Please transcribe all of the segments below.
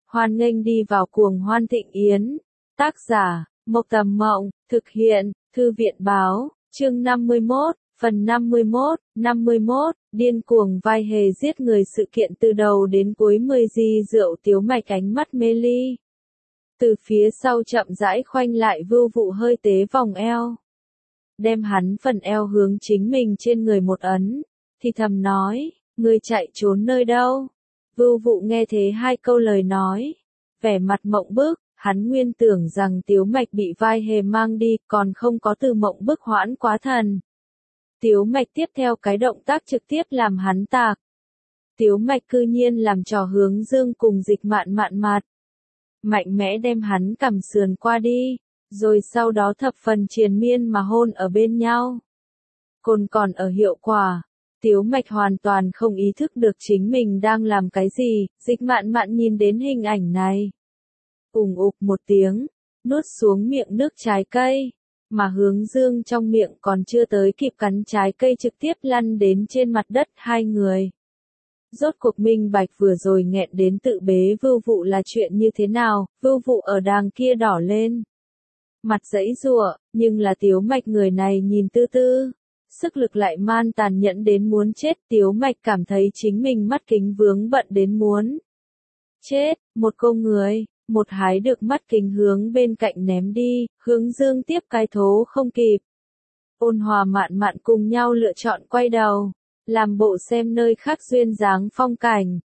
Hoan nghênh đi vào cuồng hoan thịnh yến. Tác giả, Mộc Tầm Mộng, thực hiện, Thư viện báo, chương 51, phần 51, điên cuồng vai hề giết người sự kiện từ đầu đến cuối 10 di rượu Tiếu Mạch ánh mắt mê ly. Từ phía sau chậm rãi khoanh lại Vưu Vụ hơi tế vòng eo. Đem hắn phần eo hướng chính mình trên người một ấn, thì thầm nói, ngươi chạy trốn nơi đâu? Vưu Vụ nghe thế hai câu lời nói, vẻ mặt mộng bức, hắn nguyên tưởng rằng Tiếu Mạch bị vai hề mang đi, còn không có từ mộng bức hoãn quá thần. Tiếu Mạch tiếp theo cái động tác trực tiếp làm hắn tạc. Tiếu Mạch cư nhiên làm trò hướng dương cùng Dịch Mạn Mạn mặt. Mạnh mẽ đem hắn cằm sườn qua đi, rồi sau đó thập phần triền miên mà hôn ở bên nhau. Còn ở hiệu quả, Tiếu Mạch hoàn toàn không ý thức được chính mình đang làm cái gì, Dịch Mạn Mạn nhìn đến hình ảnh này. Ùng ục một tiếng, nuốt xuống miệng nước trái cây, mà hướng dương trong miệng còn chưa tới kịp cắn trái cây trực tiếp lăn đến trên mặt đất hai người. Rốt cuộc minh bạch vừa rồi nghẹn đến tự bế Vưu Vụ là chuyện như thế nào, Vưu Vụ ở đàng kia đỏ lên. Mặt giãy giụa, nhưng là Tiếu Mạch người này nhìn tư tư. Sức lực lại man tàn nhẫn đến muốn chết, Tiếu Mạch cảm thấy chính mình mắt kính vướng bận đến muốn chết, một cô người, một hái được mắt kính hướng bên cạnh ném đi, hướng dương tiếp cái thố không kịp. Ôn Hòa Mạn Mạn cùng nhau lựa chọn quay đầu, làm bộ xem nơi khác duyên dáng phong cảnh,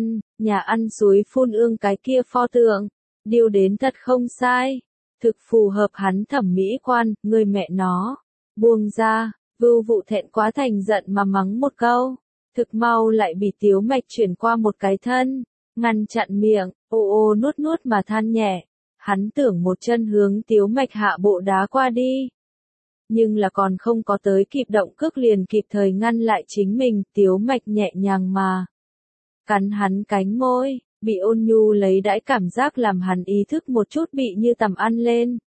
nhà ăn suối phun ương cái kia pho tượng, điều đến thật không sai, thực phù hợp hắn thẩm mỹ quan, người mẹ nó, buông ra. Vưu Vụ thẹn quá thành giận mà mắng một câu, thực mau lại bị Tiếu Mạch chuyển qua một cái thân, ngăn chặn miệng, ô nuốt mà than nhẹ, hắn tưởng một chân hướng Tiếu Mạch hạ bộ đá qua đi. Nhưng là còn không có tới kịp động cước liền kịp thời ngăn lại chính mình, Tiếu Mạch nhẹ nhàng mà cắn hắn cánh môi, bị ôn nhu lấy đãi cảm giác làm hắn ý thức một chút bị như tầm ăn lên.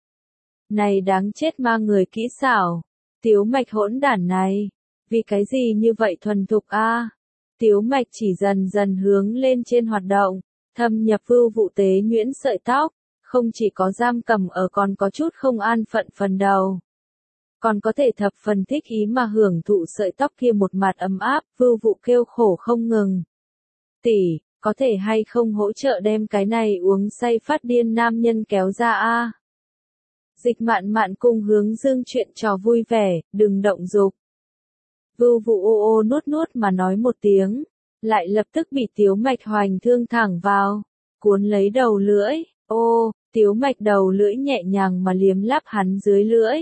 Này đáng chết ma người kỹ xảo. Tiếu Mạch hỗn đản này, vì cái gì như vậy thuần thục a? Tiếu Mạch chỉ dần dần hướng lên trên hoạt động, thâm nhập Vưu Vụ tế nhuyễn sợi tóc, không chỉ có giam cầm ở còn có chút không an phận phần đầu. Còn có thể thập phần thích ý mà hưởng thụ sợi tóc kia một mặt ấm áp, Vưu Vụ kêu khổ không ngừng. Tỷ, có thể hay không hỗ trợ đem cái này uống say phát điên nam nhân kéo ra a? Dịch Mạn Mạn cùng hướng dương chuyện trò vui vẻ, đừng động dục. Vưu Vụ ô nuốt mà nói một tiếng, lại lập tức bị Tiếu Mạch hoành thương thẳng vào, cuốn lấy đầu lưỡi, Tiếu Mạch đầu lưỡi nhẹ nhàng mà liếm láp hắn dưới lưỡi.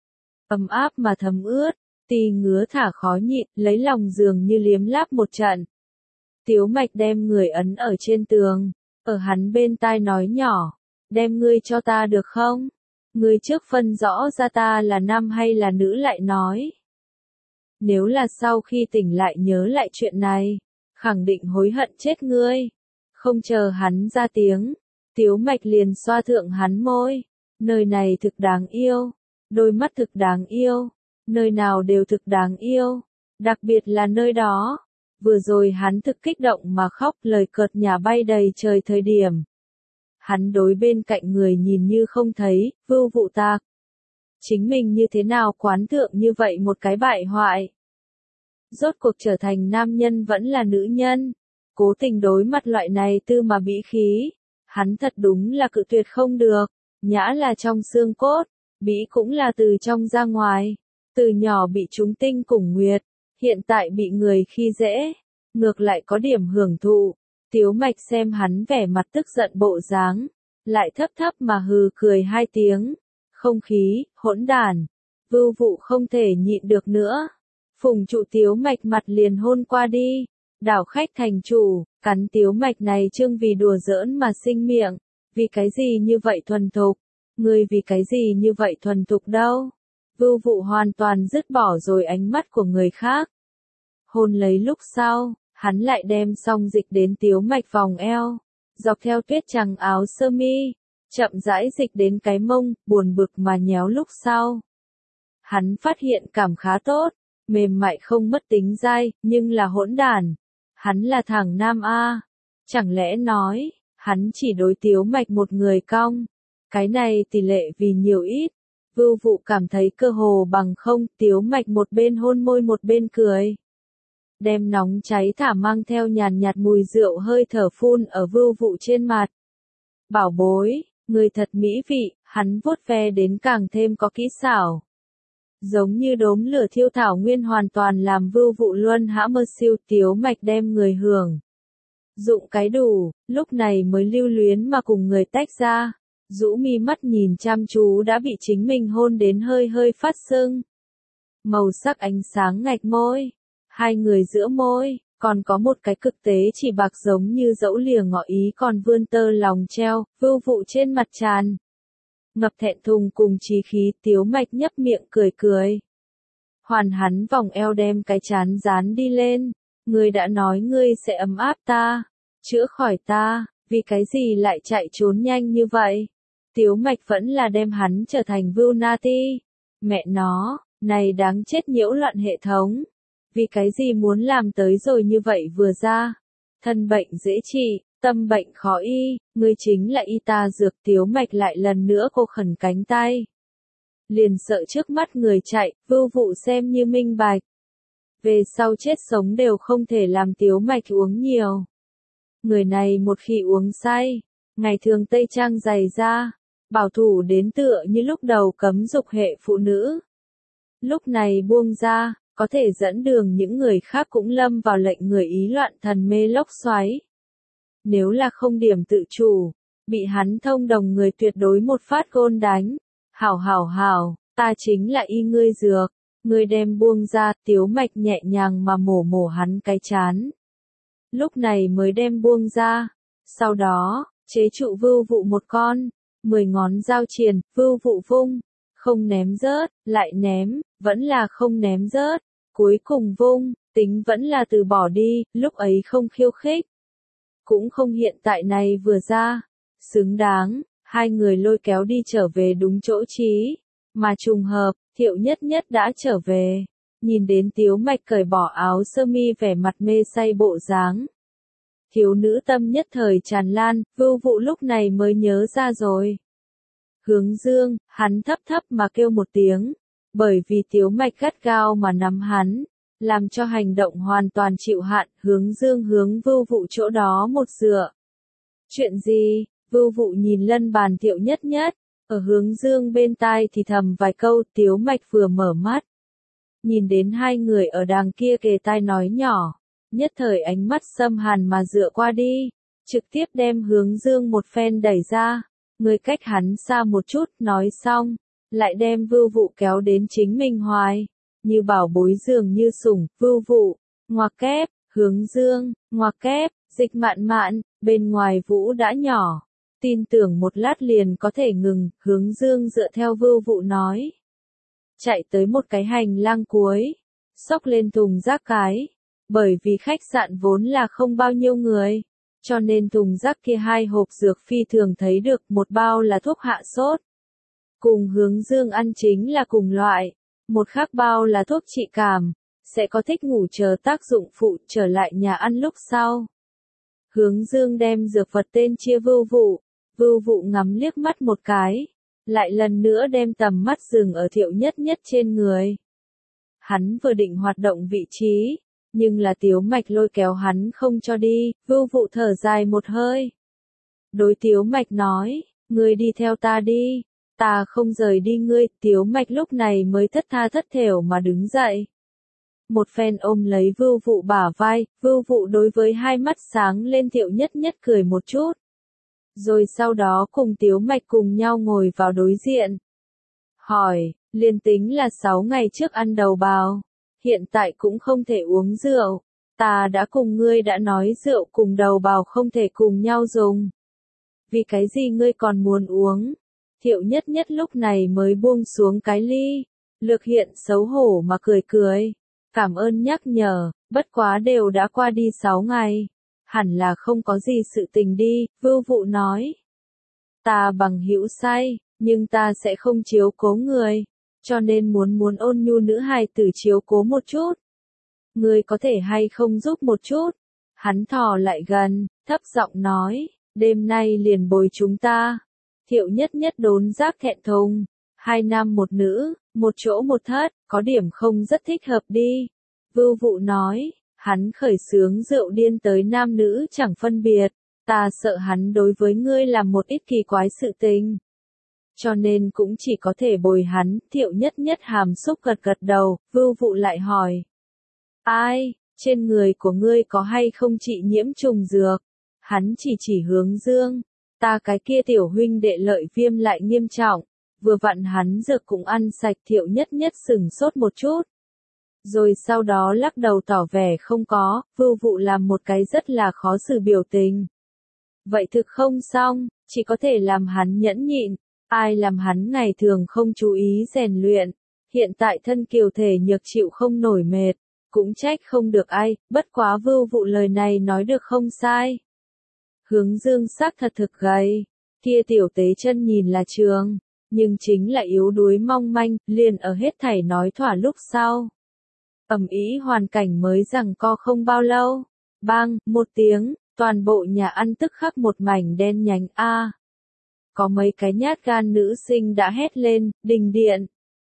Ấm áp mà thấm ướt, tì ngứa thả khó nhịn, lấy lòng giường như liếm láp một trận. Tiếu Mạch đem người ấn ở trên tường, ở hắn bên tai nói nhỏ, đem ngươi cho ta được không? Ngươi trước phân rõ ra ta là nam hay là nữ lại nói. Nếu là sau khi tỉnh lại nhớ lại chuyện này, khẳng định hối hận chết ngươi. Không chờ hắn ra tiếng, Tiếu Mạch liền xoa thượng hắn môi. Nơi này thực đáng yêu, đôi mắt thực đáng yêu, nơi nào đều thực đáng yêu, đặc biệt là nơi đó. Vừa rồi hắn thực kích động mà khóc, lời cợt nhả bay đầy trời thời điểm. Hắn đối bên cạnh người nhìn như không thấy, Vưu Vụ tạc. Chính mình như thế nào quán thượng như vậy một cái bại hoại. Rốt cuộc trở thành nam nhân vẫn là nữ nhân. Cố tình đối mặt loại này tư mà bị khí. Hắn thật đúng là cự tuyệt không được. Nhã là trong xương cốt, bĩ cũng là từ trong ra ngoài. Từ nhỏ bị chúng tinh cùng nguyệt, hiện tại bị người khi dễ. Ngược lại có điểm hưởng thụ. Tiếu Mạch xem hắn vẻ mặt tức giận bộ dáng, lại thấp thấp mà hừ cười hai tiếng. Không khí, hỗn đản. Vưu Vụ không thể nhịn được nữa. Phùng trụ Tiếu Mạch mặt liền hôn qua đi. Đảo khách thành chủ, cắn Tiếu Mạch này trương vì đùa giỡn mà sinh miệng. Vì cái gì như vậy thuần thục? Ngươi vì cái gì như vậy thuần thục đâu? Vưu Vụ hoàn toàn dứt bỏ rồi ánh mắt của người khác. Hôn lấy lúc sau. Hắn lại đem xong dịch đến Tiếu Mạch vòng eo, dọc theo tuyết trắng áo sơ mi, chậm rãi dịch đến cái mông, buồn bực mà nhéo lúc sau. Hắn phát hiện cảm khá tốt, mềm mại không mất tính dai, nhưng là hỗn đản. Hắn là thằng nam A. Chẳng lẽ nói, hắn chỉ đối Tiếu Mạch một người cong. Cái này tỷ lệ vì nhiều ít. Vưu Vụ cảm thấy cơ hồ bằng không, Tiếu Mạch một bên hôn môi một bên cười. Đem nóng cháy thả mang theo nhàn nhạt mùi rượu hơi thở phun ở Vưu Vụ trên mặt. Bảo bối, người thật mỹ vị, hắn vuốt ve đến càng thêm có kỹ xảo. Giống như đốm lửa thiêu thảo nguyên hoàn toàn làm Vưu Vụ luân hãm mơ siêu. Tiếu Mạch đem người hưởng dụng cái đủ, lúc này mới lưu luyến mà cùng người tách ra. Rũ mi mắt nhìn chăm chú đã bị chính mình hôn đến hơi hơi phát sưng. Màu sắc ánh sáng ngạch môi, hai người giữa môi, còn có một cái cực tế chỉ bạc giống như dẫu lìa ngọ ý còn vươn tơ lòng treo. Vưu Vụ trên mặt tràn ngập thẹn thùng cùng chí khí. Tiếu Mạch nhấp miệng cười cười. Hoàn hắn vòng eo đem cái trán dán đi lên. Ngươi đã nói ngươi sẽ ấm áp ta, chữa khỏi ta, vì cái gì lại chạy trốn nhanh như vậy? Tiếu Mạch vẫn là đem hắn trở thành Vưu Nati. Mẹ nó, này đáng chết nhiễu loạn hệ thống. Vì cái gì muốn làm tới rồi như vậy vừa ra? Thân bệnh dễ trị, tâm bệnh khó y, ngươi chính là y ta dược. Tiếu Mạch lại lần nữa cô khẩn cánh tay. Liền sợ trước mắt người chạy, Vưu Vụ xem như minh bạch. Về sau chết sống đều không thể làm Tiếu Mạch uống nhiều. Người này một khi uống say, ngày thường tây trang dày ra, bảo thủ đến tựa như lúc đầu cấm dục hệ phụ nữ. Lúc này buông ra, có thể dẫn đường những người khác cũng lâm vào lệnh người ý loạn thần mê lốc xoáy. Nếu là không điểm tự chủ, bị hắn thông đồng người tuyệt đối một phát gôn đánh. Hảo, ta chính là y ngươi dược. Ngươi đem buông ra. Tiếu Mạch nhẹ nhàng mà mổ hắn cái trán. Lúc này mới đem buông ra. Sau đó, chế trụ Vưu Vụ một con. 10 ngón dao triền, Vưu Vụ vung. Không ném rớt, lại ném, vẫn là không ném rớt. Cuối cùng vung, tính vẫn là từ bỏ đi, lúc ấy không khiêu khích. Cũng không hiện tại này vừa ra. Xứng đáng, hai người lôi kéo đi trở về đúng chỗ trí. Mà trùng hợp, Thiệu Nhất Nhất đã trở về. Nhìn đến Tiếu Mạch cởi bỏ áo sơ mi vẻ mặt mê say bộ dáng. Thiếu nữ tâm nhất thời tràn lan, Vưu Vụ lúc này mới nhớ ra rồi. Hướng Dương, hắn thấp thấp mà kêu một tiếng. Bởi vì Tiếu Mạch gắt gao mà nắm hắn, làm cho hành động hoàn toàn chịu hạn. Hướng Dương hướng Vưu Vụ chỗ đó một dựa. Chuyện gì? Vưu Vụ nhìn lân bàn Thiệu Nhất Nhất. Ở Hướng Dương bên tai thì thầm vài câu. Tiếu Mạch vừa mở mắt, nhìn đến hai người ở đàng kia kề tai nói nhỏ, nhất thời ánh mắt xâm hàn mà dựa qua đi, trực tiếp đem Hướng Dương một phen đẩy ra. Người cách hắn xa một chút, nói xong, lại đem Vưu Vụ kéo đến chính mình hoài, như bảo bối dường như sủng. Vưu Vụ, ngoặc kép, Hướng Dương, ngoặc kép, dịch mạn mạn, bên ngoài Vũ đã nhỏ. Tin tưởng một lát liền có thể ngừng. Hướng Dương dựa theo Vưu Vụ nói, chạy tới một cái hành lang cuối, xốc lên thùng rác cái. Bởi vì khách sạn vốn là không bao nhiêu người, cho nên thùng rác kia 2 hộp dược phi thường thấy được. Một bao là thuốc hạ sốt, cùng Hướng Dương ăn chính là cùng loại. Một khác bao là thuốc trị cảm, sẽ có thích ngủ chờ tác dụng phụ. Trở lại nhà ăn lúc sau, Hướng Dương đem dược vật tên chia Vưu Vụ. Vưu Vụ ngắm liếc mắt một cái, lại lần nữa đem tầm mắt dừng ở Thiệu Nhất Nhất trên người. Hắn vừa định hoạt động vị trí, nhưng là Tiếu Mạch lôi kéo hắn không cho đi. Vưu Vụ thở dài một hơi, đối Tiếu Mạch nói, ngươi đi theo ta đi, ta không rời đi ngươi. Tiếu Mạch lúc này mới thất tha thất thểu mà đứng dậy, một phen ôm lấy Vưu Vụ bả vai. Vưu Vụ đối với hai mắt sáng lên Thiệu Nhất Nhất cười một chút, rồi sau đó cùng Tiếu Mạch cùng nhau ngồi vào đối diện. Hỏi, liền tính là 6 ngày trước ăn đầu bào, hiện tại cũng không thể uống rượu. Ta đã cùng ngươi đã nói rượu cùng đầu bào không thể cùng nhau dùng. Vì cái gì ngươi còn muốn uống? Thiệu Nhất Nhất lúc này mới buông xuống cái ly, lược hiện xấu hổ mà cười cười. Cảm ơn nhắc nhở, bất quá đều đã qua đi 6 ngày. Hẳn là không có gì sự tình đi. Vưu Vụ nói, ta bằng hữu say, nhưng ta sẽ không chiếu cố người, cho nên muốn ôn nhu nữ hài tử chiếu cố một chút. Ngươi có thể hay không giúp một chút? Hắn thò lại gần, thấp giọng nói, đêm nay liền bồi chúng ta. Thiệu nhất nhất đốn giác thẹn thùng, 2 nam 1 nữ, một chỗ một thất, có điểm không rất thích hợp đi. Vưu Vụ nói, hắn khởi xướng rượu điên tới nam nữ chẳng phân biệt, ta sợ hắn đối với ngươi làm một ít kỳ quái sự tình. Cho nên cũng chỉ có thể bồi hắn. Thiệu nhất nhất hàm xúc gật gật đầu. Vưu Vụ lại hỏi, ai, trên người của ngươi có hay không trị nhiễm trùng dược? Hắn chỉ Hướng Dương, ta cái kia tiểu huynh đệ lợi viêm lại nghiêm trọng, vừa vặn hắn dược cũng ăn sạch. Thiệu nhất nhất sửng sốt một chút, rồi sau đó lắc đầu tỏ vẻ không có. Vưu Vụ làm một cái rất là khó xử biểu tình. Vậy thực không xong, chỉ có thể làm hắn nhẫn nhịn. Ai làm hắn ngày thường không chú ý rèn luyện, hiện tại thân kiều thể nhược chịu không nổi mệt, cũng trách không được ai. Bất quá Vưu Vụ lời này nói được không sai. Hướng Dương xác thật thực gầy, kia tiểu tế chân nhìn là trường, nhưng chính là yếu đuối mong manh. Liền ở hết thảy nói thỏa lúc sau, ầm ĩ hoàn cảnh mới giằng co không bao lâu, bang một tiếng, toàn bộ nhà ăn tức khắc một mảnh đen nhánh. Có mấy cái nhát gan nữ sinh đã hét lên, đình điện.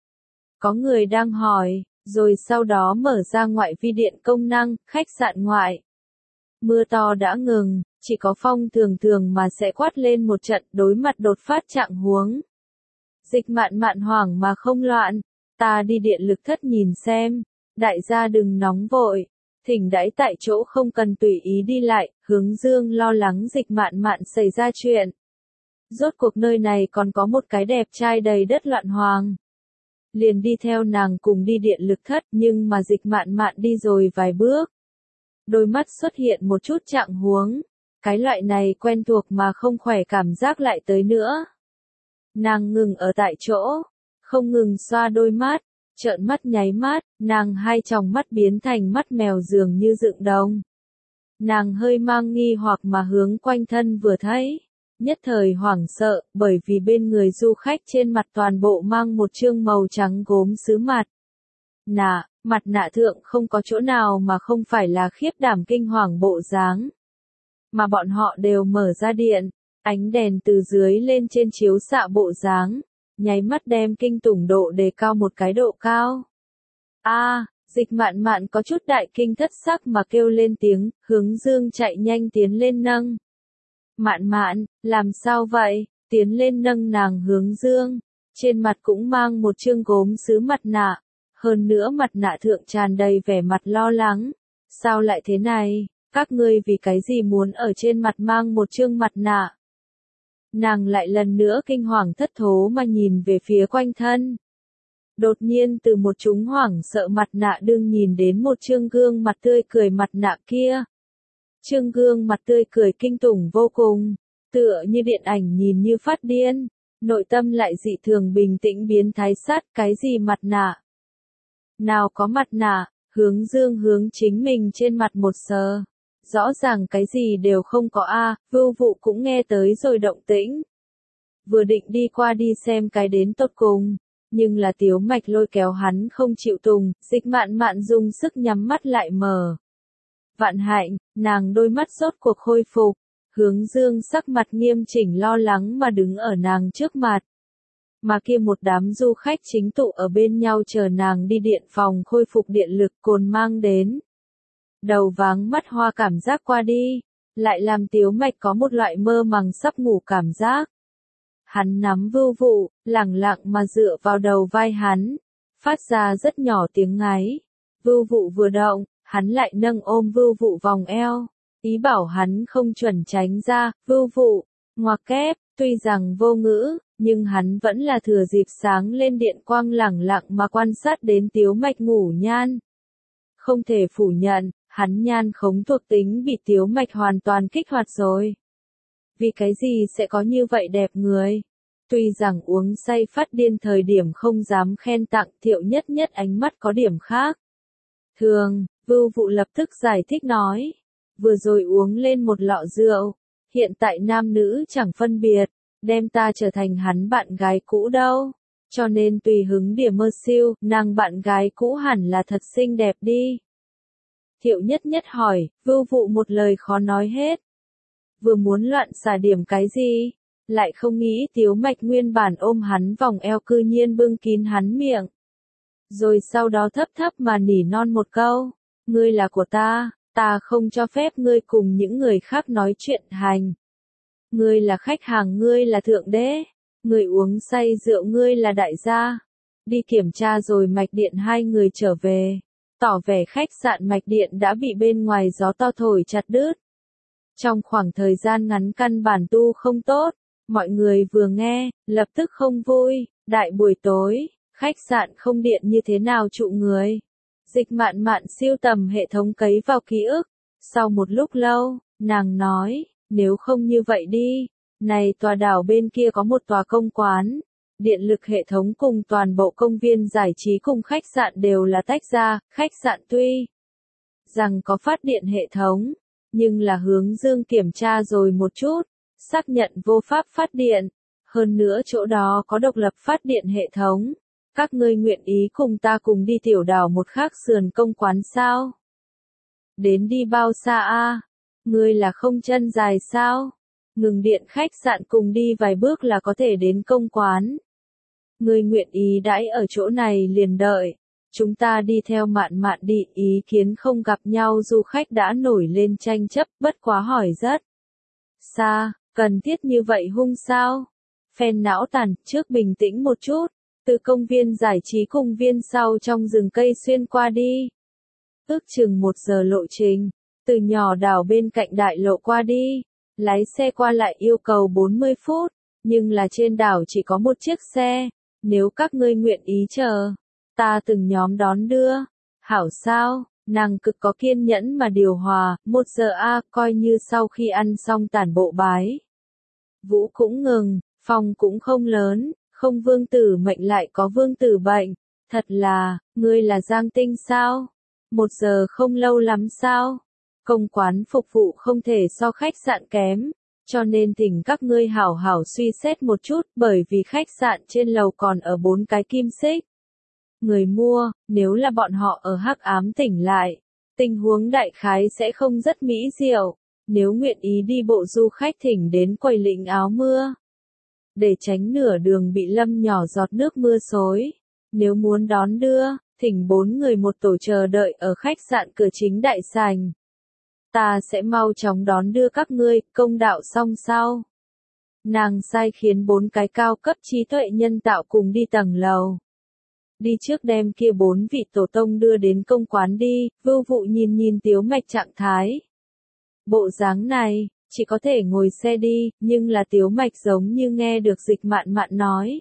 Có người đang hỏi, rồi sau đó mở ra ngoại vi điện công năng, khách sạn ngoại. Mưa to đã ngừng, chỉ có phong thường mà sẽ quát lên một trận. Đối mặt đột phát trạng huống, Dịch Mạn Mạn hoảng mà không loạn, ta đi điện lực thất nhìn xem, đại gia đừng nóng vội, thỉnh đãi tại chỗ không cần tùy ý đi lại. Hướng Dương lo lắng Dịch Mạn Mạn xảy ra chuyện. Rốt cuộc nơi này còn có một cái đẹp trai đầy đất loạn hoàng. Liền đi theo nàng cùng đi điện lực thất, nhưng mà Dịch Mạn Mạn đi rồi vài bước, đôi mắt xuất hiện một chút trạng huống. Cái loại này quen thuộc mà không khỏe cảm giác lại tới nữa. Nàng ngừng ở tại chỗ, không ngừng xoa đôi mắt, trợn mắt nháy mắt, nàng hai tròng mắt biến thành mắt mèo dường như dựng đồng. Nàng hơi mang nghi hoặc mà hướng quanh thân vừa thấy, nhất thời hoảng sợ, bởi vì bên người du khách trên mặt toàn bộ mang một trương màu trắng gốm sứ mặt nạ thượng không có chỗ nào mà không phải là khiếp đảm kinh hoàng bộ dáng. Mà bọn họ đều mở ra điện, ánh đèn từ dưới lên trên chiếu xạ bộ dáng, nháy mắt đem kinh tủng độ đề cao một cái độ cao. Dịch Mạn Mạn có chút đại kinh thất sắc mà kêu lên tiếng. Hướng Dương chạy nhanh tiến lên nâng. Mạn Mạn, làm sao vậy? Tiến lên nâng nàng. Hướng Dương, trên mặt cũng mang một trương gốm sứ mặt nạ, hơn nữa mặt nạ thượng tràn đầy vẻ mặt lo lắng. Sao lại thế này? Các ngươi vì cái gì muốn ở trên mặt mang một trương mặt nạ? Nàng lại lần nữa kinh hoàng thất thố mà nhìn về phía quanh thân. Đột nhiên từ một chúng hoảng sợ mặt nạ đương nhìn đến một trương gương mặt tươi cười. Mặt nạ kia, trương gương mặt tươi cười kinh tủng vô cùng, tựa như điện ảnh nhìn như phát điên, nội tâm lại dị thường bình tĩnh biến thái sát. Cái gì mặt nạ? Nào có mặt nạ? Hướng Dương hướng chính mình trên mặt một sờ, rõ ràng cái gì đều không có. Vưu Vụ cũng nghe tới rồi động tĩnh, vừa định đi qua đi xem cái đến tột cùng, nhưng là Tiếu Mạch lôi kéo hắn không chịu tùng. Dịch Mạn Mạn dùng sức nhắm mắt lại mở. Vạn hạnh, nàng đôi mắt rốt cuộc khôi phục. Hướng Dương sắc mặt nghiêm chỉnh lo lắng mà đứng ở nàng trước mặt. Mà kia một đám du khách chính tụ ở bên nhau chờ nàng đi điện phòng khôi phục điện lực. Cồn mang đến đầu váng mắt hoa cảm giác qua đi, lại làm Tiếu Mạch có một loại mơ màng sắp ngủ cảm giác. Hắn nắm Vưu Vụ, lẳng lặng mà dựa vào đầu vai hắn, phát ra rất nhỏ tiếng ngáy. Vưu Vụ vừa động, hắn lại nâng ôm Vưu Vụ vòng eo, ý bảo hắn không chuẩn tránh ra. Vưu Vụ, ngoặc kép, tuy rằng vô ngữ, nhưng hắn vẫn là thừa dịp sáng lên điện quang lẳng lặng mà quan sát đến Tiếu Mạch ngủ nhan. Không thể phủ nhận, hắn nhan khống thuộc tính bị Tiếu Mạch hoàn toàn kích hoạt rồi. Vì cái gì sẽ có như vậy đẹp người? Tuy rằng uống say phát điên thời điểm không dám khen tặng. Thiệu nhất nhất ánh mắt có điểm khác thường. Vưu Vụ lập tức giải thích nói, vừa rồi uống lên một lọ rượu, hiện tại nam nữ chẳng phân biệt, đem ta trở thành hắn bạn gái cũ đâu, cho nên tùy hứng điểm mơ siêu. Nàng bạn gái cũ hẳn là thật xinh đẹp đi. Thiệu nhất nhất hỏi. Vưu Vụ một lời khó nói hết. vừa muốn loạn xả điểm cái gì, lại không nghĩ Tiếu Mạch nguyên bản ôm hắn vòng eo cư nhiên bưng kín hắn miệng. Rồi sau đó thấp thấp mà nỉ non một câu, ngươi là của ta không cho phép ngươi cùng những người khác nói chuyện hành. Ngươi là khách hàng, ngươi là thượng đế, ngươi uống say rượu, ngươi là đại gia. Đi kiểm tra rồi mạch điện hai người trở về, tỏ vẻ khách sạn mạch điện đã bị bên ngoài gió to thổi chặt đứt. Trong khoảng thời gian ngắn căn bản tu không tốt, mọi người vừa nghe, lập tức không vui, đại buổi tối, khách sạn không điện như thế nào trụ người. Dịch Mạn Mạn siêu tầm hệ thống cấy vào ký ức, sau một lúc lâu, nàng nói, nếu không như vậy đi, này tòa đảo bên kia có một tòa công quán, điện lực hệ thống cùng toàn bộ công viên giải trí cùng khách sạn đều là tách ra, khách sạn tuy rằng có phát điện hệ thống, nhưng là Hướng Dương kiểm tra rồi một chút, xác nhận vô pháp phát điện, hơn nữa chỗ đó có độc lập phát điện hệ thống. Các ngươi nguyện ý cùng ta cùng đi tiểu đảo một khác sườn công quán sao? Đến đi bao xa a? Ngươi là không chân dài sao? Ngừng điện khách sạn cùng đi vài bước là có thể đến công quán. Ngươi nguyện ý đãi ở chỗ này liền đợi. Chúng ta đi theo Mạn Mạn đi, ý kiến không gặp nhau, du khách đã nổi lên tranh chấp, bất quá hỏi rất xa, cần thiết như vậy hung sao? Phen não tàn, trước bình tĩnh một chút. Từ công viên giải trí công viên sau trong rừng cây xuyên qua đi. Ước chừng 1 giờ lộ trình, từ nhỏ đảo bên cạnh đại lộ qua đi, lái xe qua lại yêu cầu 40 phút, nhưng là trên đảo chỉ có một chiếc xe, nếu các ngươi nguyện ý chờ, ta từng nhóm đón đưa. Hảo sao, nàng cực có kiên nhẫn mà điều hòa, 1 giờ coi như sau khi ăn xong tản bộ bái. Vũ cũng ngừng, phòng cũng không lớn. Không vương tử mệnh lại có vương tử bệnh, thật là, ngươi là Giang Tinh sao? 1 giờ không lâu lắm sao? Công quán phục vụ không thể so khách sạn kém, cho nên thỉnh các ngươi hảo hảo suy xét một chút, bởi vì khách sạn trên lầu còn ở 4 cái kim xích. Người mua, nếu là bọn họ ở hắc ám tỉnh lại, tình huống đại khái sẽ không rất mỹ diệu, nếu nguyện ý đi bộ du khách thỉnh đến quầy lĩnh áo mưa. Để tránh nửa đường bị lâm nhỏ giọt nước mưa xối. Nếu muốn đón đưa, thỉnh 4 người một tổ chờ đợi ở khách sạn cửa chính đại sảnh. Ta sẽ mau chóng đón đưa các ngươi, công đạo xong sau. Nàng sai khiến 4 cái cao cấp trí tuệ nhân tạo cùng đi tầng lầu. Đi trước đem kia 4 vị tổ tông đưa đến công quán đi, Vưu Vụ nhìn nhìn Tiếu Mạch trạng thái. Bộ dáng này, chỉ có thể ngồi xe đi, nhưng là Tiếu Mạch giống như nghe được Dịch Mạn Mạn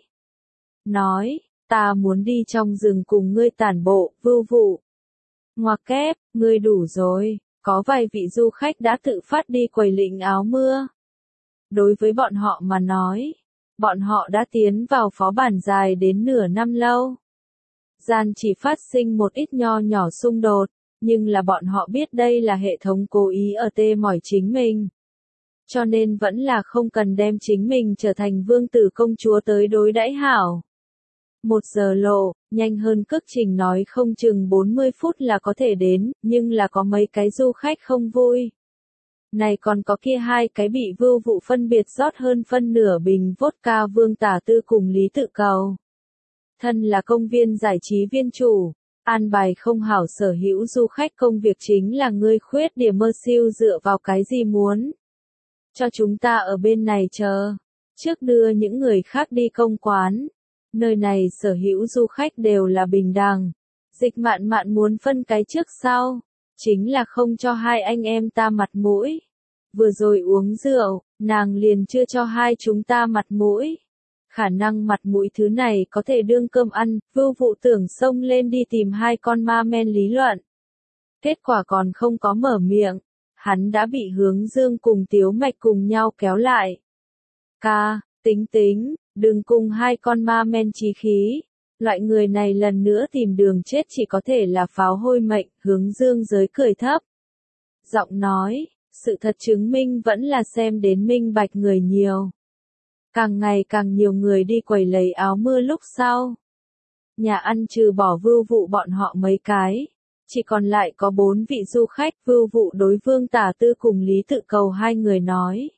nói, ta muốn đi trong rừng cùng ngươi tản bộ, Vưu Vụ. Ngoặc kép, ngươi đủ rồi, có vài vị du khách đã tự phát đi quầy lĩnh áo mưa. Đối với bọn họ mà nói, bọn họ đã tiến vào phó bản dài đến nửa năm lâu. Gian chỉ phát sinh một ít nho nhỏ xung đột, nhưng là bọn họ biết đây là hệ thống cố ý ở tê mỏi chính mình. Cho nên vẫn là không cần đem chính mình trở thành vương tử công chúa tới đối đãi hảo. 1 giờ lộ, nhanh hơn cước trình nói không chừng 40 phút là có thể đến, nhưng là có mấy cái du khách không vui. Này còn có kia 2 cái bị Vưu Vụ phân biệt rót hơn phân nửa bình vodka Vương Tả Tư cùng Lý Tự Cầu. Thân là công viên giải trí viên chủ, an bài không hảo sở hữu du khách, công việc chính là ngươi khuyết điểm mơ siêu dựa vào cái gì muốn. Cho chúng ta ở bên này chờ, trước đưa những người khác đi công quán. Nơi này sở hữu du khách đều là bình đẳng. Dịch Mạn Mạn muốn phân cái trước sau, chính là không cho 2 anh em ta mặt mũi. Vừa rồi uống rượu, nàng liền chưa cho 2 chúng ta mặt mũi. Khả năng mặt mũi thứ này có thể đương cơm ăn, Vưu Vụ tưởng xông lên đi tìm 2 con ma men lý luận. Kết quả còn không có mở miệng, hắn đã bị Hướng Dương cùng Tiếu Mạch cùng nhau kéo lại. Ca, tính, đừng cùng 2 con ma men chí khí. Loại người này lần nữa tìm đường chết chỉ có thể là pháo hôi mệnh, Hướng Dương giới cười thấp. Giọng nói, sự thật chứng minh vẫn là xem đến minh bạch người nhiều. Càng ngày càng nhiều người đi quầy lấy áo mưa lúc sau. Nhà ăn trừ bỏ Vưu Vụ bọn họ mấy cái, Chỉ còn lại có 4 vị du khách, Vưu Vụ đối Vương Tả Tư cùng Lý Tự Cầu hai người nói.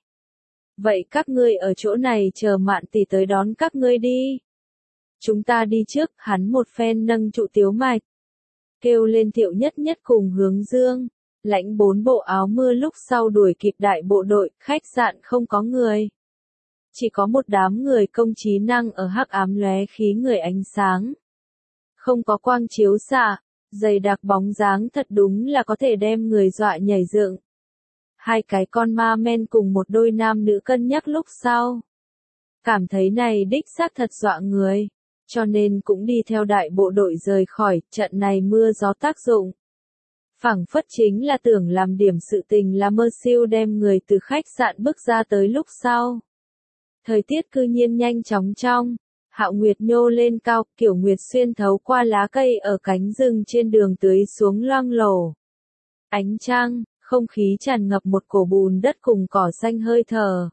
Vậy các ngươi ở chỗ này chờ Mạn tỷ tới đón các ngươi đi. Chúng ta đi trước, hắn một phen nâng trụ Tiếu Mạch. Kêu lên Thiệu Nhất Nhất cùng Hướng Dương. Lãnh 4 bộ áo mưa lúc sau đuổi kịp đại bộ đội, khách sạn không có người. Chỉ có một đám người công trí năng ở hắc ám lóe khí người ánh sáng. Không có quang chiếu xạ, dày đặc bóng dáng thật đúng là có thể đem người dọa nhảy dựng. Hai cái con ma men cùng một đôi nam nữ cân nhắc lúc sau. Cảm thấy này đích xác thật dọa người, cho nên cũng đi theo đại bộ đội rời khỏi trận này mưa gió tác dụng. Phảng phất chính là tưởng làm điểm sự tình là mơ siêu đem người từ khách sạn bước ra tới lúc sau. Thời tiết cư nhiên nhanh chóng trong, Hạo Nguyệt nhô lên cao, Kiểu Nguyệt xuyên thấu qua lá cây ở cánh rừng trên đường tưới xuống loang lổ. Ánh trăng, không khí tràn ngập một cổ bùn đất cùng cỏ xanh hơi thở.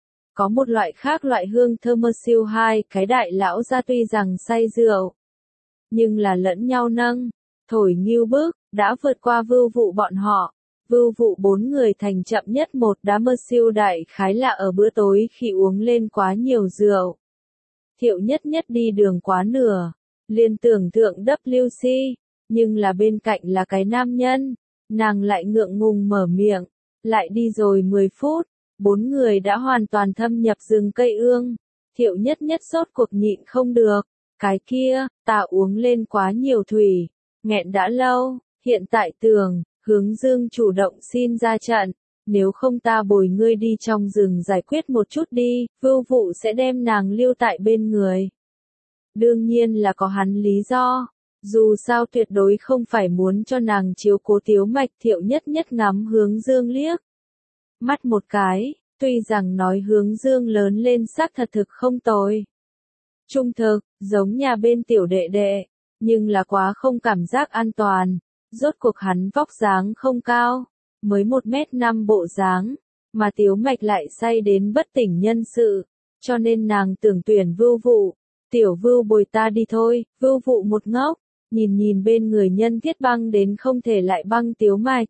Có một loại khác loại hương thơm mơ siêu hai cái đại lão ra tuy rằng say rượu, nhưng là lẫn nhau nâng, thổi nghiêu bức, đã vượt qua Vưu Vụ bọn họ. Vưu Vụ 4 người thành chậm nhất một đá mơ siêu đại khái là ở bữa tối khi uống lên quá nhiều rượu. Thiệu Nhất Nhất đi đường quá nửa, liền tưởng tượng WC, nhưng là bên cạnh là cái nam nhân, nàng lại ngượng ngùng mở miệng, lại đi rồi 10 phút, 4 người đã hoàn toàn thâm nhập rừng cây ương. Thiệu Nhất Nhất sốt cuộc nhịn không được, cái kia, ta uống lên quá nhiều thủy, nghẹn đã lâu, hiện tại tưởng, Hướng Dương chủ động xin ra trận, nếu không ta bồi ngươi đi trong rừng giải quyết một chút đi, Vưu Vụ sẽ đem nàng lưu tại bên người. Đương nhiên là có hắn lý do, dù sao tuyệt đối không phải muốn cho nàng chiếu cố Tiếu Mạch. Thiệu Nhất Nhất ngắm Hướng Dương liếc mắt một cái, tuy rằng nói Hướng Dương lớn lên xác thật thực không tồi. Trung thực, giống nhà bên tiểu đệ đệ, nhưng là quá không cảm giác an toàn. Rốt cuộc hắn vóc dáng không cao, mới 1m5 bộ dáng, mà Tiếu Mạch lại say đến bất tỉnh nhân sự, cho nên nàng tưởng tuyển Vưu Vụ. Tiểu Vưu bồi ta đi thôi. Vưu Vụ một ngốc, nhìn bên người nhân thiết băng đến không thể lại băng Tiếu Mạch.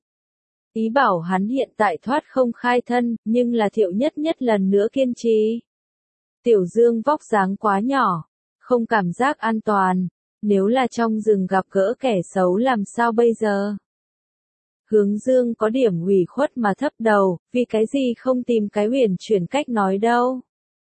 Ý bảo hắn hiện tại thoát không khai thân, nhưng là Thiệu Nhất Nhất lần nữa kiên trì. Tiểu Dương vóc dáng quá nhỏ, không cảm giác an toàn. Nếu là trong rừng gặp gỡ kẻ xấu làm sao bây giờ? Hướng Dương có điểm ủy khuất mà thấp đầu, vì cái gì không tìm cái huyền chuyển cách nói đâu.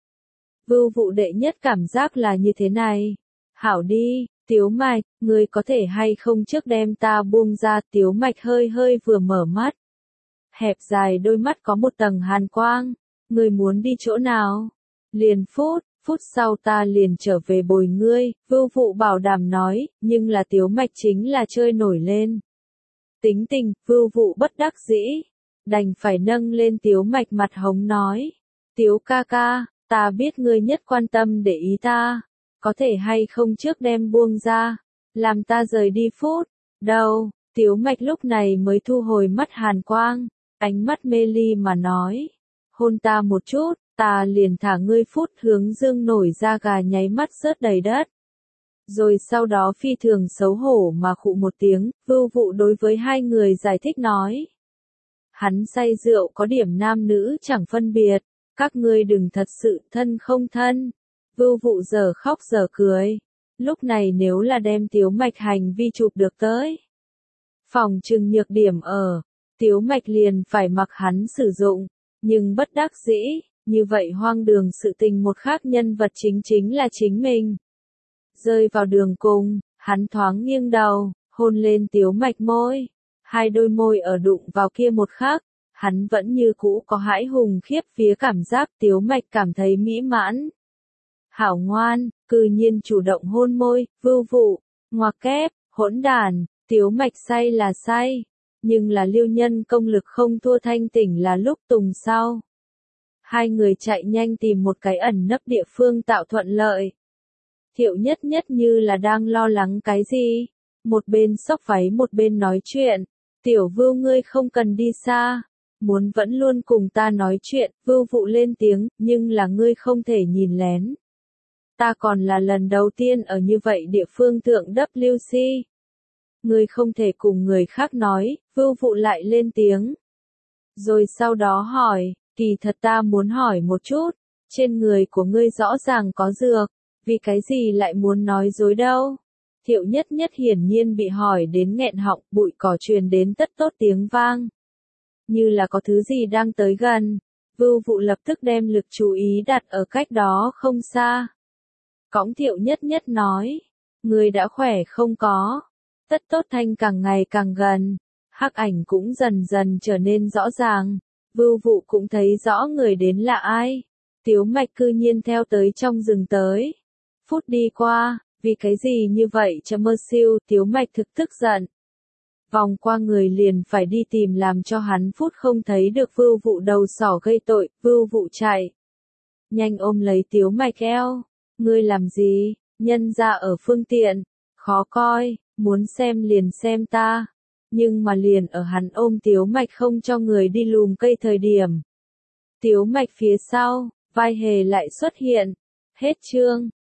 Vưu Vụ đệ nhất cảm giác là như thế này. Hảo đi, Tiếu Mạch, ngươi có thể hay không trước đem ta buông ra. Tiếu Mạch hơi vừa mở mắt. Hẹp dài đôi mắt có một tầng hàn quang. Ngươi muốn đi chỗ nào? Liền phút sau ta liền trở về bồi ngươi, Vưu Vụ bảo đảm nói, nhưng là Tiếu Mạch chính là chơi nổi lên. Tính tình, Vưu Vụ bất đắc dĩ, đành phải nâng lên Tiếu Mạch mặt hống nói. Tiếu ca ca, ta biết ngươi nhất quan tâm để ý ta, có thể hay không trước đem buông ra, làm ta rời đi phút. Đâu, Tiếu Mạch lúc này mới thu hồi mắt hàn quang, ánh mắt mê ly mà nói. Hôn ta một chút. Ta liền thả ngươi phút. Hướng Dương nổi da gà nháy mắt rớt đầy đất. Rồi sau đó phi thường xấu hổ mà khụ một tiếng, Vưu Vụ đối với hai người giải thích nói. Hắn say rượu có điểm nam nữ chẳng phân biệt, các ngươi đừng thật sự thân không thân. Vưu Vụ giờ khóc giờ cười. Lúc này nếu là đem Tiếu Mạch hành vi chụp được tới. Phòng trừng nhược điểm ở, Tiếu Mạch liền phải mặc hắn sử dụng, nhưng bất đắc dĩ. Như vậy hoang đường sự tình một khác nhân vật chính là chính mình. Rơi vào đường cùng, hắn thoáng nghiêng đầu, hôn lên Tiếu Mạch môi. Hai đôi môi ở đụng vào kia một khắc, hắn vẫn như cũ có hãi hùng khiếp vía cảm giác. Tiếu Mạch cảm thấy mỹ mãn. Hảo ngoan, cư nhiên chủ động hôn môi. Vưu Vụ, ngoặc kép, hỗn đàn. Tiếu Mạch say là say, nhưng là Liêu Nhân công lực không thua Thanh Tỉnh là lúc tùng sau. Hai người chạy nhanh tìm một cái ẩn nấp địa phương tạo thuận lợi. Thiệu Nhất Nhất như là đang lo lắng cái gì. Một bên xốc váy một bên nói chuyện. Tiểu Vưu ngươi không cần đi xa. Muốn vẫn luôn cùng ta nói chuyện. Vưu Vụ lên tiếng, nhưng là ngươi không thể nhìn lén. Ta còn là lần đầu tiên ở như vậy địa phương thượng WC. Ngươi không thể cùng người khác nói, Vưu Vụ lại lên tiếng. Rồi sau đó hỏi, kỳ thật ta muốn hỏi một chút, trên người của ngươi rõ ràng có dược, vì cái gì lại muốn nói dối đâu? Thiệu Nhất Nhất hiển nhiên bị hỏi đến nghẹn họng, bụi cỏ truyền đến tất tốt tiếng vang. Như là có thứ gì đang tới gần, Vưu Vụ lập tức đem lực chú ý đặt ở cách đó không xa. Cõng Thiệu Nhất Nhất nói, ngươi đã khỏe không có? Tất tốt thanh càng ngày càng gần, hắc ảnh cũng dần dần trở nên rõ ràng, Vưu Vụ cũng thấy rõ người đến là ai. Tiếu Mạch cư nhiên theo tới trong rừng tới. Phút đi qua, vì cái gì như vậy cho mơ siêu, Tiếu Mạch thực tức giận. Vòng qua người liền phải đi tìm làm cho hắn phút không thấy được Vưu Vụ đầu sỏ gây tội, Vưu Vụ chạy. Nhanh ôm lấy Tiếu Mạch eo, ngươi làm gì, nhân ra ở phương tiện, khó coi, muốn xem liền xem ta. Nhưng mà liền ở hắn ôm Tiếu Mạch không cho người đi lùm cây thời điểm. Tiếu Mạch phía sau, vai hề lại xuất hiện. Hết chương.